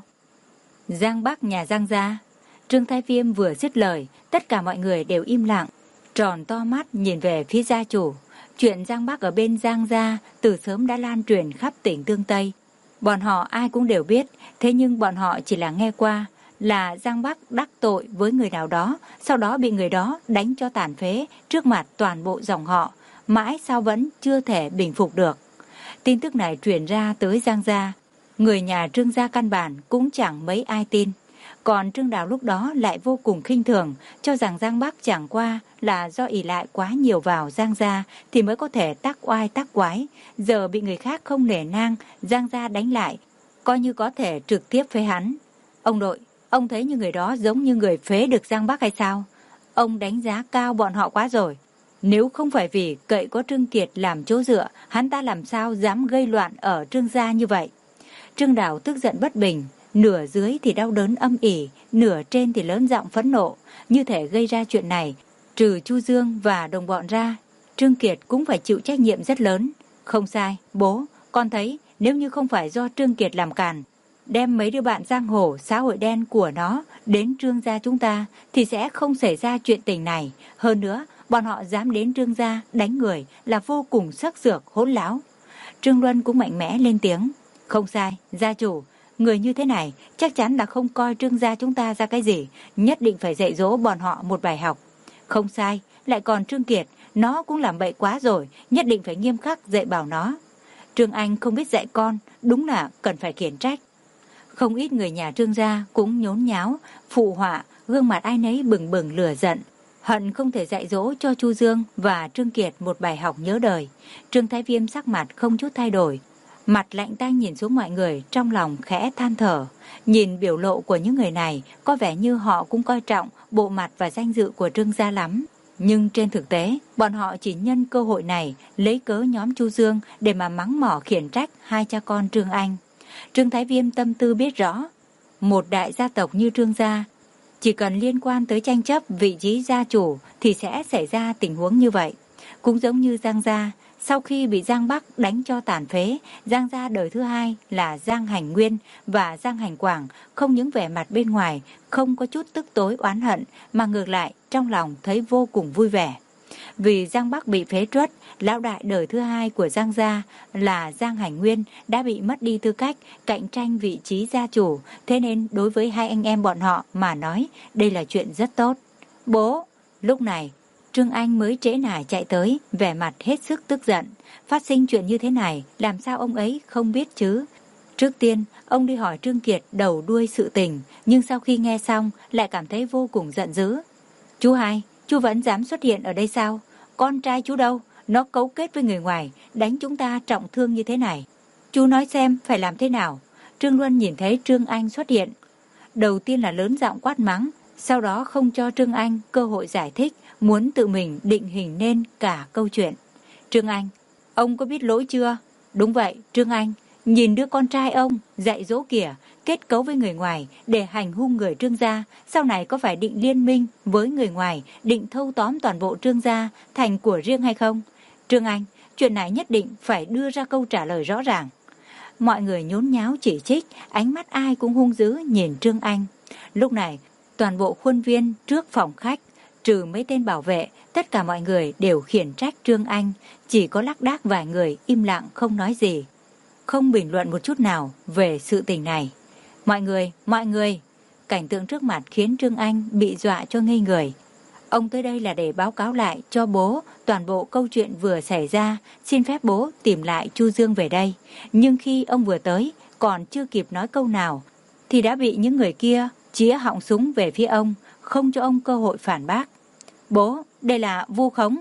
Giang Bắc nhà Giang gia. Trương Thái Viêm vừa dứt lời, tất cả mọi người đều im lặng, tròn to mắt nhìn về phía gia chủ. Chuyện Giang Bắc ở bên Giang gia từ sớm đã lan truyền khắp tỉnh Tương Tây. Bọn họ ai cũng đều biết, thế nhưng bọn họ chỉ là nghe qua là Giang Bắc đắc tội với người nào đó, sau đó bị người đó đánh cho tàn phế trước mặt toàn bộ dòng họ, mãi sao vẫn chưa thể bình phục được. Tin tức này truyền ra tới Giang gia, người nhà Trương gia căn bản cũng chẳng mấy ai tin. Còn Trương Đào lúc đó lại vô cùng khinh thường, cho rằng Giang Bắc chẳng qua là do ỷ lại quá nhiều vào Giang gia thì mới có thể tác oai tác quái. Giờ bị người khác không nể nang, Giang gia đánh lại, coi như có thể trực tiếp phế hắn. Ông nội, ông thấy như người đó giống như người phế được Giang Bắc hay sao? Ông đánh giá cao bọn họ quá rồi. Nếu không phải vì cậy có Trương Kiệt làm chỗ dựa, hắn ta làm sao dám gây loạn ở Trương gia như vậy? Trương Đào tức giận bất bình, nửa dưới thì đau đớn âm ỉ, nửa trên thì lớn giọng phẫn nộ. Như thể gây ra chuyện này, trừ Chu Dương và đồng bọn ra, Trương Kiệt cũng phải chịu trách nhiệm rất lớn. Không sai, bố, con thấy nếu như không phải do Trương Kiệt làm càn, đem mấy đứa bạn giang hồ xã hội đen của nó đến Trương gia chúng ta thì sẽ không xảy ra chuyện tình này. Hơn nữa, bọn họ dám đến Trương gia đánh người là vô cùng sắc sược hỗn láo. Trương Luân cũng mạnh mẽ lên tiếng. Không sai, gia chủ, người như thế này chắc chắn là không coi Trương gia chúng ta ra cái gì, nhất định phải dạy dỗ bọn họ một bài học. Không sai, lại còn Trương Kiệt, nó cũng làm bậy quá rồi, nhất định phải nghiêm khắc dạy bảo nó. Trương Anh không biết dạy con, đúng là cần phải khiển trách. Không ít người nhà Trương gia cũng nhốn nháo, phụ họa, gương mặt ai nấy bừng bừng lửa giận, hận không thể dạy dỗ cho Chu Dương và Trương Kiệt một bài học nhớ đời. Trương Thái Viêm sắc mặt không chút thay đổi, mặt lạnh tanh nhìn xuống mọi người, trong lòng khẽ than thở. Nhìn biểu lộ của những người này, có vẻ như họ cũng coi trọng bộ mặt và danh dự của Trương gia lắm. Nhưng trên thực tế, bọn họ chỉ nhân cơ hội này lấy cớ nhóm Chu Dương để mà mắng mỏ khiển trách hai cha con Trương Anh. Trương Thái Viêm tâm tư biết rõ, một đại gia tộc như Trương gia, chỉ cần liên quan tới tranh chấp vị trí gia chủ thì sẽ xảy ra tình huống như vậy. Cũng giống như Giang gia, sau khi bị Giang Bắc đánh cho tàn phế, Giang gia đời thứ hai là Giang Hành Nguyên và Giang Hành Quảng không những vẻ mặt bên ngoài không có chút tức tối oán hận, mà ngược lại trong lòng thấy vô cùng vui vẻ. Vì Giang Bắc bị phế truất, lão đại đời thứ hai của Giang gia là Giang Hành Nguyên đã bị mất đi tư cách cạnh tranh vị trí gia chủ, thế nên đối với hai anh em bọn họ mà nói đây là chuyện rất tốt. Bố! Lúc này Trương Anh mới trễ nải chạy tới, vẻ mặt hết sức tức giận. Phát sinh chuyện như thế này, làm sao ông ấy không biết chứ? Trước tiên, ông đi hỏi Trương Kiệt đầu đuôi sự tình, nhưng sau khi nghe xong, lại cảm thấy vô cùng giận dữ. Chú hai, chú vẫn dám xuất hiện ở đây sao? Con trai chú đâu? Nó cấu kết với người ngoài, đánh chúng ta trọng thương như thế này. Chú nói xem phải làm thế nào? Trương Luân nhìn thấy Trương Anh xuất hiện, đầu tiên là lớn giọng quát mắng, sau đó không cho Trương Anh cơ hội giải thích, muốn tự mình định hình nên cả câu chuyện. Trương Anh, ông có biết lỗi chưa? Đúng vậy, Trương Anh, nhìn đứa con trai ông dạy dỗ kìa, kết cấu với người ngoài để hành hung người Trương gia, sau này có phải định liên minh với người ngoài, định thâu tóm toàn bộ Trương gia thành của riêng hay không? Trương Anh, chuyện này nhất định phải đưa ra câu trả lời rõ ràng. Mọi người nhốn nháo chỉ trích, ánh mắt ai cũng hung dữ nhìn Trương Anh. Lúc này, toàn bộ khuôn viên trước phòng khách, trừ mấy tên bảo vệ, tất cả mọi người đều khiển trách Trương Anh, chỉ có lác đác vài người im lặng không nói gì, không bình luận một chút nào về sự tình này. Mọi người, mọi người, cảnh tượng trước mặt khiến Trương Anh bị dọa cho ngây người. Ông tới đây là để báo cáo lại cho bố toàn bộ câu chuyện vừa xảy ra, xin phép bố tìm lại Chu Dương về đây. Nhưng khi ông vừa tới, còn chưa kịp nói câu nào, thì đã bị những người kia chĩa họng súng về phía ông, không cho ông cơ hội phản bác. Bố, đây là vu khống.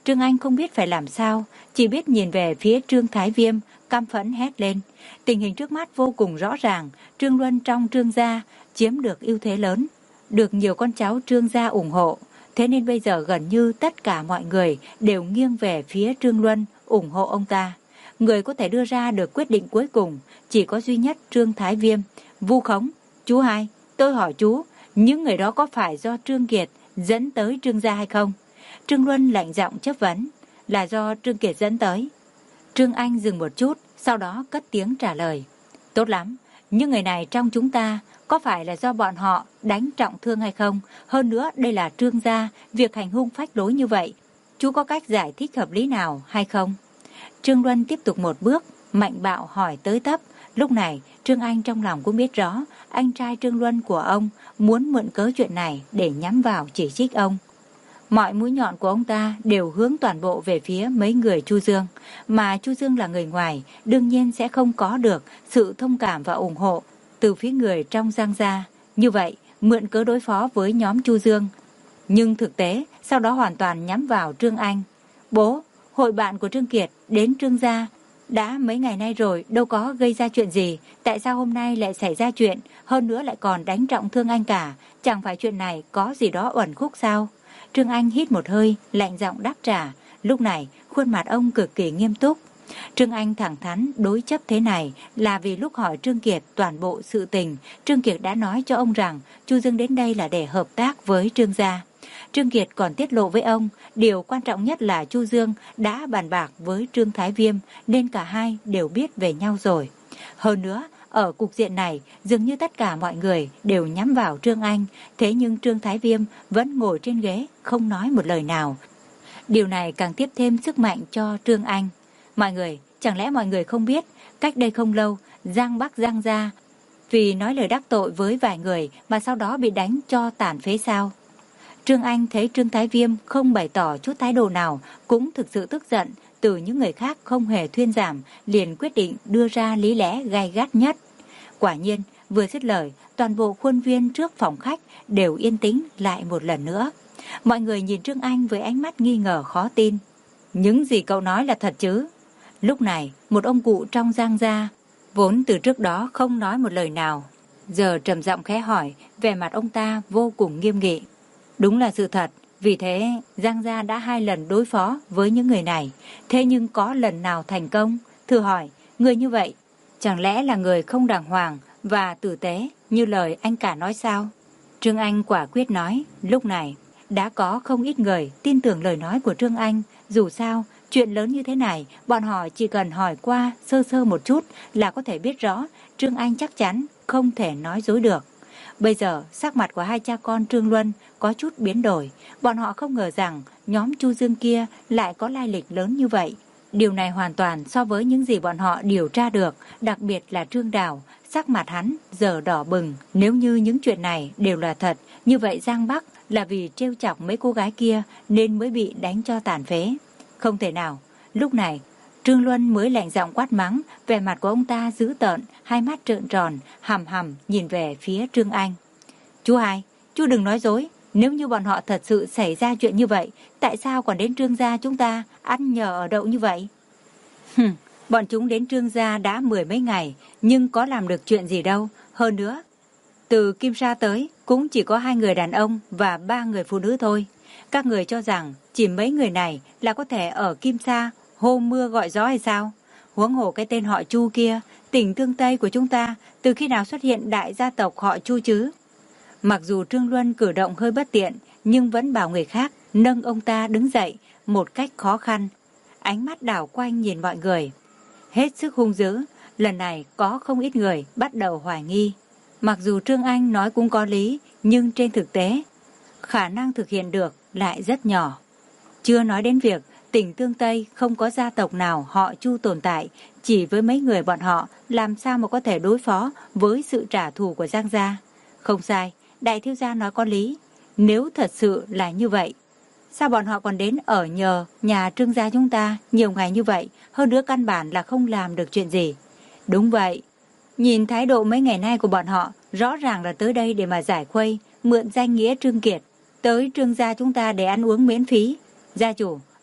Trương Anh không biết phải làm sao, chỉ biết nhìn về phía Trương Thái Viêm, căm phẫn hét lên. Tình hình trước mắt vô cùng rõ ràng, Trương Luân trong Trương gia chiếm được ưu thế lớn, được nhiều con cháu Trương gia ủng hộ. Thế nên bây giờ gần như tất cả mọi người đều nghiêng về phía Trương Luân, ủng hộ ông ta. Người có thể đưa ra được quyết định cuối cùng chỉ có duy nhất Trương Thái Viêm. Vu khống, chú hai, tôi hỏi chú, những người đó có phải do Trương Kiệt dẫn tới Trương gia hay không? Trương Luân lạnh giọng chất vấn. Là do Trương Kiệt dẫn tới. Trương Anh dừng một chút, sau đó cất tiếng trả lời. Tốt lắm, những người này trong chúng ta có phải là do bọn họ đánh trọng thương hay không? Hơn nữa đây là Trương gia, việc hành hung phách lối như vậy, chú có cách giải thích hợp lý nào hay không? Trương Luân tiếp tục một bước, mạnh bạo hỏi tới tấp. Lúc này Trương Anh trong lòng cũng biết rõ, anh trai Trương Luân của ông muốn mượn cớ chuyện này để nhắm vào chỉ trích ông. Mọi mũi nhọn của ông ta đều hướng toàn bộ về phía mấy người Chu Dương, mà Chu Dương là người ngoài, đương nhiên sẽ không có được sự thông cảm và ủng hộ từ phía người trong Giang gia. Như vậy, mượn cớ đối phó với nhóm Chu Dương, nhưng thực tế sau đó hoàn toàn nhắm vào Trương Anh. Bố, hội bạn của Trương Kiệt đến Trương gia đã mấy ngày nay rồi, đâu có gây ra chuyện gì, tại sao hôm nay lại xảy ra chuyện, hơn nữa lại còn đánh trọng thương anh cả, chẳng phải chuyện này có gì đó uẩn khúc sao? Trương Anh hít một hơi, lạnh giọng đáp trả. Lúc này, khuôn mặt ông cực kỳ nghiêm túc. Trương Anh thẳng thắn đối chấp thế này là vì lúc hỏi Trương Kiệt toàn bộ sự tình, Trương Kiệt đã nói cho ông rằng Chu Dương đến đây là để hợp tác với Trương gia. Trương Kiệt còn tiết lộ với ông, điều quan trọng nhất là Chu Dương đã bàn bạc với Trương Thái Viêm, nên cả hai đều biết về nhau rồi. Hơn nữa, ở cục diện này, dường như tất cả mọi người đều nhắm vào Trương Anh, thế nhưng Trương Thái Viêm vẫn ngồi trên ghế, không nói một lời nào. Điều này càng tiếp thêm sức mạnh cho Trương Anh. Mọi người, chẳng lẽ mọi người không biết, cách đây không lâu, Giang Bắc Giang gia vì nói lời đắc tội với vài người mà sau đó bị đánh cho tàn phế sao? Trương Anh thấy Trương Thái Viêm không bày tỏ chút thái độ nào, cũng thực sự tức giận. Từ những người khác không hề thuyên giảm, liền quyết định đưa ra lý lẽ gay gắt nhất. Quả nhiên, vừa dứt lời, toàn bộ khuôn viên trước phòng khách đều yên tĩnh lại một lần nữa. Mọi người nhìn Trương Anh với ánh mắt nghi ngờ khó tin. Những gì cậu nói là thật chứ? Lúc này, một ông cụ trong Giang gia, vốn từ trước đó không nói một lời nào, giờ trầm giọng khẽ hỏi, vẻ mặt ông ta vô cùng nghiêm nghị. Đúng là sự thật. Vì thế, Giang gia đã hai lần đối phó với những người này, thế nhưng có lần nào thành công? Thử hỏi, người như vậy, chẳng lẽ là người không đàng hoàng và tử tế như lời anh cả nói sao? Trương Anh quả quyết nói, lúc này, đã có không ít người tin tưởng lời nói của Trương Anh. Dù sao, chuyện lớn như thế này, bọn họ chỉ cần hỏi qua sơ sơ một chút là có thể biết rõ, Trương Anh chắc chắn không thể nói dối được. Bây giờ, sắc mặt của hai cha con Trương Luân có chút biến đổi. Bọn họ không ngờ rằng nhóm Chu Dương kia lại có lai lịch lớn như vậy. Điều này hoàn toàn so với những gì bọn họ điều tra được, đặc biệt là Trương Đào. Sắc mặt hắn giờ đỏ bừng. Nếu như những chuyện này đều là thật, như vậy Giang Bắc là vì trêu chọc mấy cô gái kia nên mới bị đánh cho tàn phế. Không thể nào. Lúc này, Trương Luân mới lạnh giọng quát mắng, vẻ mặt của ông ta dữ tợn, hai mắt trợn tròn, hằm hằm nhìn về phía Trương Anh. Chú hai, chú đừng nói dối, nếu như bọn họ thật sự xảy ra chuyện như vậy, tại sao còn đến Trương gia chúng ta ăn nhờ ở đậu như vậy? Hừm, bọn chúng đến Trương gia đã mười mấy ngày, nhưng có làm được chuyện gì đâu. Hơn nữa, từ Kim Sa tới cũng chỉ có hai người đàn ông và ba người phụ nữ thôi. Các người cho rằng chỉ mấy người này là có thể ở Kim Sa hô mưa gọi gió hay sao? Huống hồ cái tên họ Chu kia, tỉnh Thương Tây của chúng ta, từ khi nào xuất hiện đại gia tộc họ Chu chứ? Mặc dù Trương Luân cử động hơi bất tiện, nhưng vẫn bảo người khác nâng ông ta đứng dậy một cách khó khăn. Ánh mắt đảo quanh nhìn mọi người, hết sức hung dữ. Lần này có không ít người bắt đầu hoài nghi. Mặc dù Trương Anh nói cũng có lý, nhưng trên thực tế, khả năng thực hiện được lại rất nhỏ. Chưa nói đến việc tỉnh Tương Tây không có gia tộc nào họ Chu tồn tại, chỉ với mấy người bọn họ làm sao mà có thể đối phó với sự trả thù của Giang gia. Không sai, đại thiếu gia nói có lý. Nếu thật sự là như vậy, sao bọn họ còn đến ở nhờ nhà Trương gia chúng ta nhiều ngày như vậy, hơn nữa căn bản là không làm được chuyện gì? Đúng vậy, nhìn thái độ mấy ngày nay của bọn họ, rõ ràng là tới đây để mà giải khuây, mượn danh nghĩa Trương Kiệt, tới Trương gia chúng ta để ăn uống miễn phí. Gia chủ,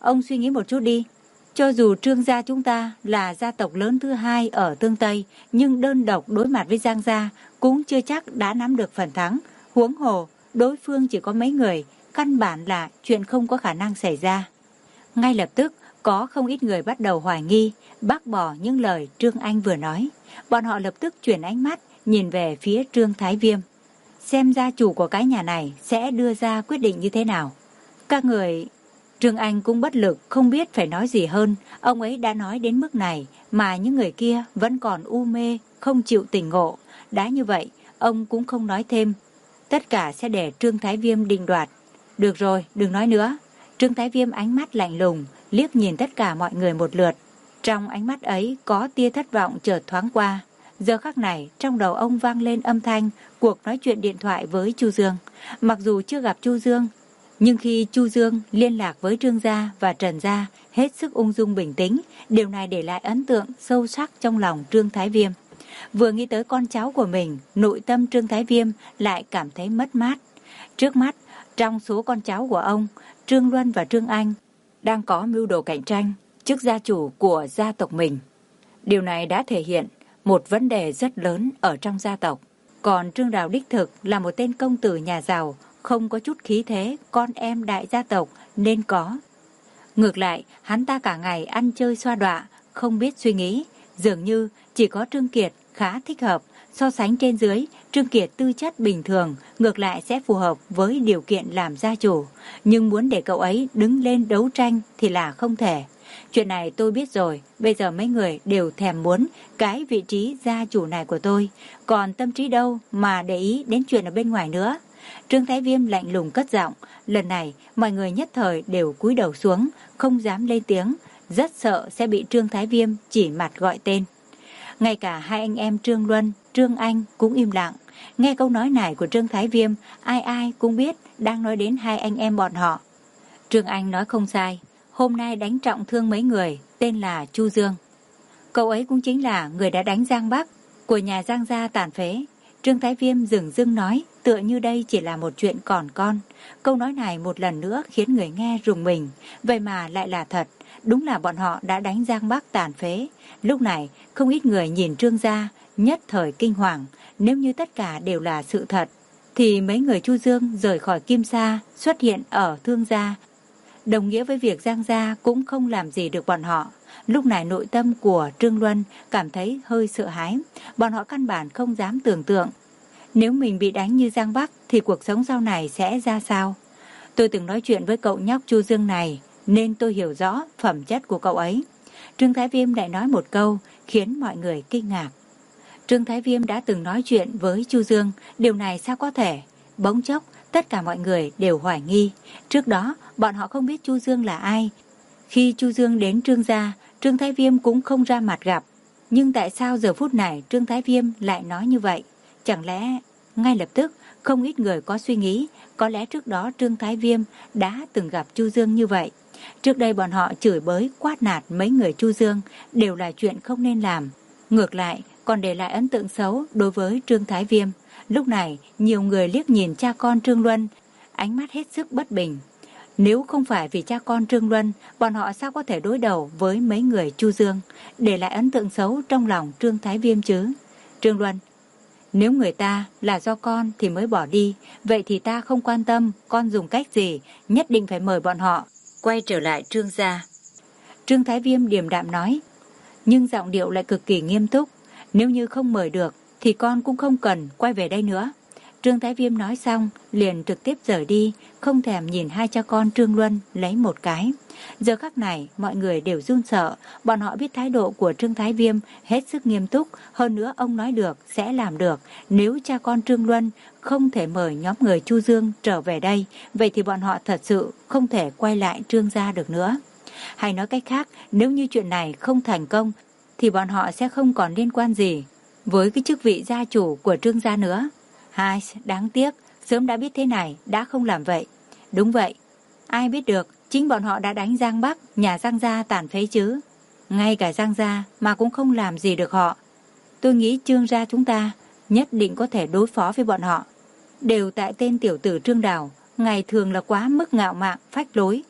ông suy nghĩ một chút đi. Cho dù Trương gia chúng ta là gia tộc lớn thứ hai ở Tương Tây, nhưng đơn độc đối mặt với Giang gia cũng chưa chắc đã nắm được phần thắng. Huống hồ, đối phương chỉ có mấy người, căn bản là chuyện không có khả năng xảy ra. Ngay lập tức, có không ít người bắt đầu hoài nghi, bác bỏ những lời Trương Anh vừa nói. Bọn họ lập tức chuyển ánh mắt, nhìn về phía Trương Thái Viêm. Xem gia chủ của cái nhà này sẽ đưa ra quyết định như thế nào. Các người... Trương Anh cũng bất lực, không biết phải nói gì hơn. Ông ấy đã nói đến mức này, mà những người kia vẫn còn u mê, không chịu tỉnh ngộ. Đã như vậy, ông cũng không nói thêm. Tất cả sẽ để Trương Thái Viêm định đoạt. Được rồi, đừng nói nữa. Trương Thái Viêm ánh mắt lạnh lùng, liếc nhìn tất cả mọi người một lượt. Trong ánh mắt ấy có tia thất vọng chợt thoáng qua. Giờ khắc này, trong đầu ông vang lên âm thanh cuộc nói chuyện điện thoại với Chu Dương. Mặc dù chưa gặp Chu Dương, nhưng khi Chu Dương liên lạc với Trương gia và Trần gia, hết sức ung dung bình tĩnh, điều này để lại ấn tượng sâu sắc trong lòng Trương Thái Viêm. Vừa nghĩ tới con cháu của mình, nội tâm Trương Thái Viêm lại cảm thấy mất mát. Trước mắt, trong số con cháu của ông, Trương Luân và Trương Anh đang có mưu đồ cạnh tranh chức gia chủ của gia tộc mình. Điều này đã thể hiện một vấn đề rất lớn ở trong gia tộc. Còn Trương Đào đích thực là một tên công tử nhà giàu, không có chút khí thế con em đại gia tộc nên có. Ngược lại, hắn ta cả ngày ăn chơi xoa đọa, không biết suy nghĩ. Dường như chỉ có Trương Kiệt khá thích hợp. So sánh trên dưới, Trương Kiệt tư chất bình thường, ngược lại sẽ phù hợp với điều kiện làm gia chủ. Nhưng muốn để cậu ấy đứng lên đấu tranh thì là không thể. Chuyện này tôi biết rồi, bây giờ mấy người đều thèm muốn cái vị trí gia chủ này của tôi. Còn tâm trí đâu mà để ý đến chuyện ở bên ngoài nữa. Trương Thái Viêm lạnh lùng cất giọng. Lần này mọi người nhất thời đều cúi đầu xuống, không dám lên tiếng, rất sợ sẽ bị Trương Thái Viêm chỉ mặt gọi tên. Ngay cả hai anh em Trương Luân, Trương Anh cũng im lặng. Nghe câu nói này của Trương Thái Viêm, ai ai cũng biết đang nói đến hai anh em bọn họ. Trương Anh nói không sai, hôm nay đánh trọng thương mấy người, tên là Chu Dương. Cậu ấy cũng chính là người đã đánh Giang Bắc của nhà Giang gia tàn phế. Trương Thái Viêm dửng dưng nói, tựa như đây chỉ là một chuyện còn con. Câu nói này một lần nữa khiến người nghe rùng mình, vậy mà lại là thật. Đúng là bọn họ đã đánh Giang Bắc tàn phế. Lúc này, không ít người nhìn Trương gia, nhất thời kinh hoàng. Nếu như tất cả đều là sự thật, thì mấy người Chu Dương rời khỏi Kim Sa, xuất hiện ở Thương gia, đồng nghĩa với việc Giang gia cũng không làm gì được bọn họ. Lúc này nội tâm của Trương Luân cảm thấy hơi sợ hãi. Bọn họ căn bản không dám tưởng tượng, nếu mình bị đánh như Giang Bắc thì cuộc sống sau này sẽ ra sao. Tôi từng nói chuyện với cậu nhóc Chu Dương này, nên tôi hiểu rõ phẩm chất của cậu ấy. Trương Thái Viêm lại nói một câu khiến mọi người kinh ngạc. Trương Thái Viêm đã từng nói chuyện với Chu Dương, điều này sao có thể? Bỗng chốc, tất cả mọi người đều hoài nghi. Trước đó, bọn họ không biết Chu Dương là ai. Khi Chu Dương đến Trương gia, Trương Thái Viêm cũng không ra mặt gặp. Nhưng tại sao giờ phút này Trương Thái Viêm lại nói như vậy? Chẳng lẽ ngay lập tức không ít người có suy nghĩ, có lẽ trước đó Trương Thái Viêm đã từng gặp Chu Dương như vậy. Trước đây bọn họ chửi bới quát nạt mấy người Chu Dương đều là chuyện không nên làm. Ngược lại còn để lại ấn tượng xấu đối với Trương Thái Viêm. Lúc này nhiều người liếc nhìn cha con Trương Luân, ánh mắt hết sức bất bình. Nếu không phải vì cha con Trương Luân, bọn họ sao có thể đối đầu với mấy người Chu Dương, để lại ấn tượng xấu trong lòng Trương Thái Viêm chứ? Trương Luân, nếu người ta là do con thì mới bỏ đi, vậy thì ta không quan tâm con dùng cách gì, nhất định phải mời bọn họ quay trở lại Trương gia. Trương Thái Viêm điềm đạm nói, nhưng giọng điệu lại cực kỳ nghiêm túc. Nếu như không mời được thì con cũng không cần quay về đây nữa. Trương Thái Viêm nói xong liền trực tiếp rời đi, không thèm nhìn hai cha con Trương Luân lấy một cái. Giờ khắc này mọi người đều run sợ, bọn họ biết thái độ của Trương Thái Viêm hết sức nghiêm túc, hơn nữa ông nói được sẽ làm được. Nếu cha con Trương Luân không thể mời nhóm người Chu Dương trở về đây, vậy thì bọn họ thật sự không thể quay lại Trương gia được nữa. Hay nói cách khác, nếu như chuyện này không thành công thì bọn họ sẽ không còn liên quan gì với cái chức vị gia chủ của Trương gia nữa. Hai, đáng tiếc, sớm đã biết thế này, đã không làm vậy. Đúng vậy, ai biết được, chính bọn họ đã đánh Giang Bắc, nhà Giang gia tàn phế chứ. Ngay cả Giang gia mà cũng không làm gì được họ. Tôi nghĩ Trương gia chúng ta nhất định có thể đối phó với bọn họ. Đều tại tên tiểu tử Trương Đào, ngày thường là quá mức ngạo mạn, phách lối.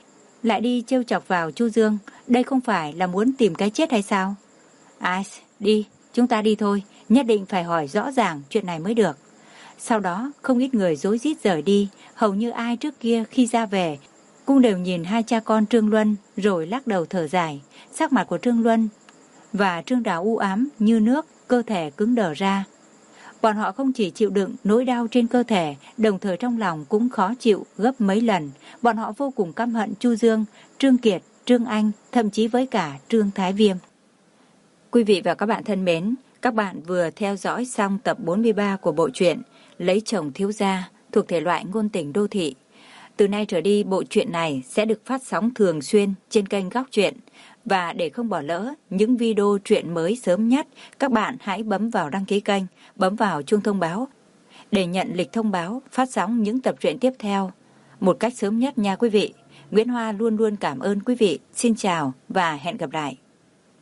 lại đi trêu chọc vào Chu Dương, đây không phải là muốn tìm cái chết hay sao? Ai, đi, chúng ta đi thôi, nhất định phải hỏi rõ ràng chuyện này mới được. Sau đó, không ít người rối rít rời đi, hầu như ai trước kia khi ra về cũng đều nhìn hai cha con Trương Luân rồi lắc đầu thở dài. Sắc mặt của Trương Luân và Trương Đào u ám như nước, cơ thể cứng đờ ra. Bọn họ không chỉ chịu đựng nỗi đau trên cơ thể, đồng thời trong lòng cũng khó chịu gấp mấy lần. Bọn họ vô cùng căm hận Chu Dương, Trương Kiệt, Trương Anh, thậm chí với cả Trương Thái Viêm. Quý vị và các bạn thân mến, các bạn vừa theo dõi xong tập bốn mươi ba của bộ truyện Lấy chồng thiếu gia thuộc thể loại ngôn tình đô thị. Từ nay trở đi, bộ truyện này sẽ được phát sóng thường xuyên trên kênh Góc Truyện. Và để không bỏ lỡ những video truyện mới sớm nhất, các bạn hãy bấm vào đăng ký kênh, bấm vào chuông thông báo để nhận lịch thông báo phát sóng những tập truyện tiếp theo một cách sớm nhất nha quý vị. Nguyễn Hoa luôn luôn cảm ơn quý vị. Xin chào và hẹn gặp lại.